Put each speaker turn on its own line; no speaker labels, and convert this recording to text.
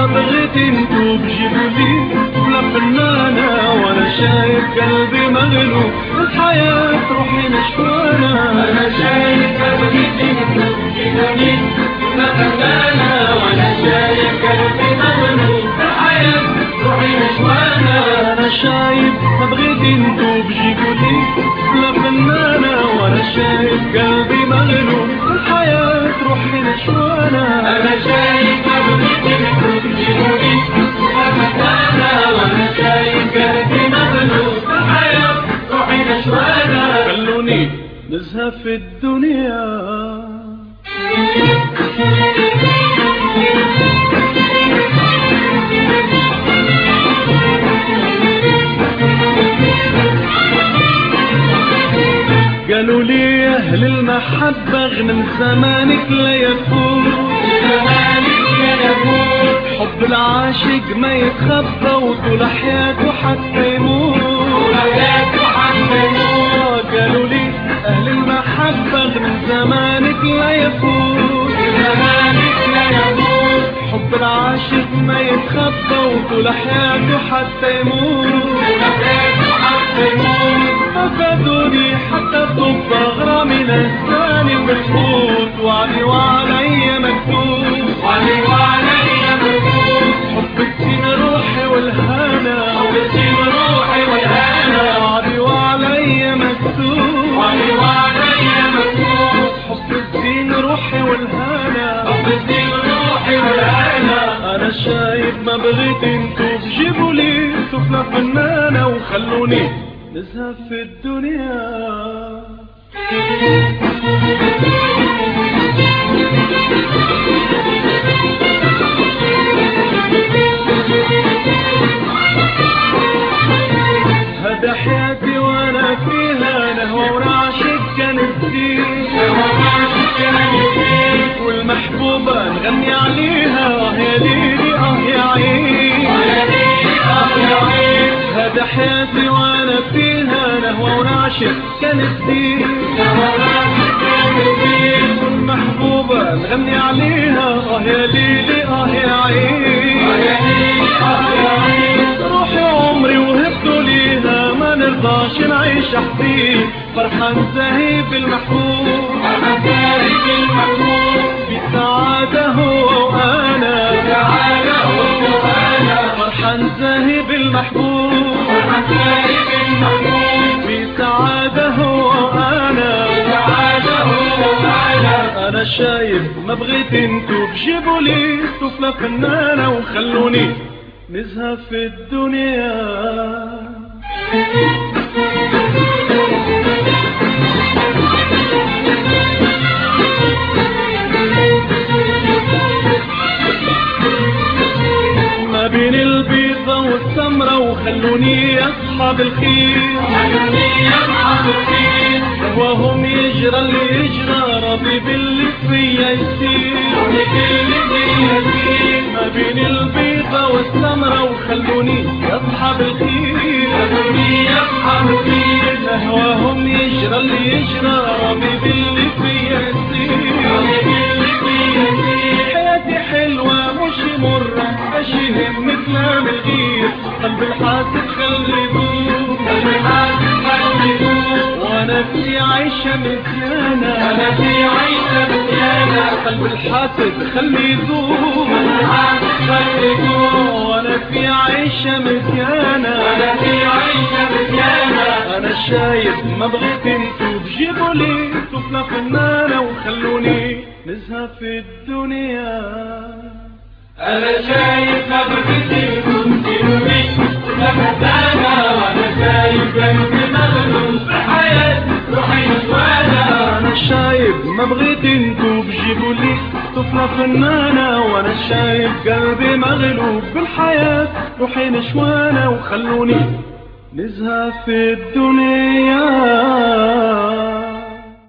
ما بغيت انتو بجيبولي طفلة فنانة، وانا شايف قلبي مغلوب الحياة روحي نشوانة.
انا شايف ما بغيت انتو بجيبولي طفلة فنانة، وانا شايف قلبي مغلوب الحياة روحي نشوانة.
انا شايف ما بغيت انتو بجيبولي طفلة فنانة، وانا شايف قلبي مغلوب الحياة روحي نشوانة.
انا شايف ما بغيت انتو بجيبولي طفلة فنانة، وانا شايف قلبي مغلوب الحياة روحي نشوانة.
خلوني نزهق في الدنيا. قالوا لي اهل المحبة غنم زمانك لا يفوت،
زمانك لا يفوت،
حب العاشق ما يتخبى وطول حياته حتى يموت،
طول حياته حتى يموت.
قالوا لي اهل المحبة غنم زمانك لا يفوت،
زمانك لا يفوت،
حب العاشق ما يتخبى وطول حياته حتى يموت،
طول حياته حتى يموت.
أفادوني حتى طب أغرامي نساني بالفوت، وعلي وعلي مكتوب،
وعلي وعلي مكتوب،
حب الدين روحي والهنا،
حب الدين روحي والهنا.
وعلي وعلي مكتوب،
وعلي وعلي مكتوب،
حب الدين روحي والهنا،
حب الدين روحي والهنا.
أنا شايف ما بغيت انتو بجيبوا لي طفلة فنانة وخلوني نزهق في الدنيا. هذا حياتي وانا فيها نهوى ورعشق كان الدين، والمحبوبة نغني عليها اه يا ليلي اه يا عين، هذا حياتي وانا فيها نهوى ورعشق كان الدين، والمحبوبة نغني عليها اه يا ليلي اه يا عين، روحي وعمري وهبته ليها ما نرضاش نعيش حزين، فرحان زاهي بالمحبوب، بسعادة هو وانا، فرحان زاهي بالمحبوب، بسعادة هو وانا، انا شايف ما بغيت انتو بجيبوا لي طفلة فنانة وخلوني نزهق في الدنيا. ما بين البيضة والسمرة وخلوني اصحاب الخير، وهم يجرى اللي يجرى راضي باللي فيا يصير، ما بين البيضة والسمرة وخلوني اصحاب الخير، وهم يجرى اللي يجرى راضي باللي فيا يصير، حياتي حلوة مش مرة اش يهمك كلام الغير، قلب الحاسد خلي يدور، وانا في عيشة مزيانة، قلب الحاسد خلي يدور، وانا في عيشة مزيانة، انا شايف ما بغيت انتو بجيبوا لي طفلة فنانة وخلوني نزهق في الدنيا.
انا شايف ما بغيت انتو بجيبوا لي طفلة فنانة، وانا شايف قلبي مغلوب بالحياة روحي نشوانة.
انا شايف ما بغيت انتو بجيبوا لي طفلة فنانة، وانا شايف قلبي مغلوب بالحياة روحي نشوانة وخلوني نزهق في الدنيا.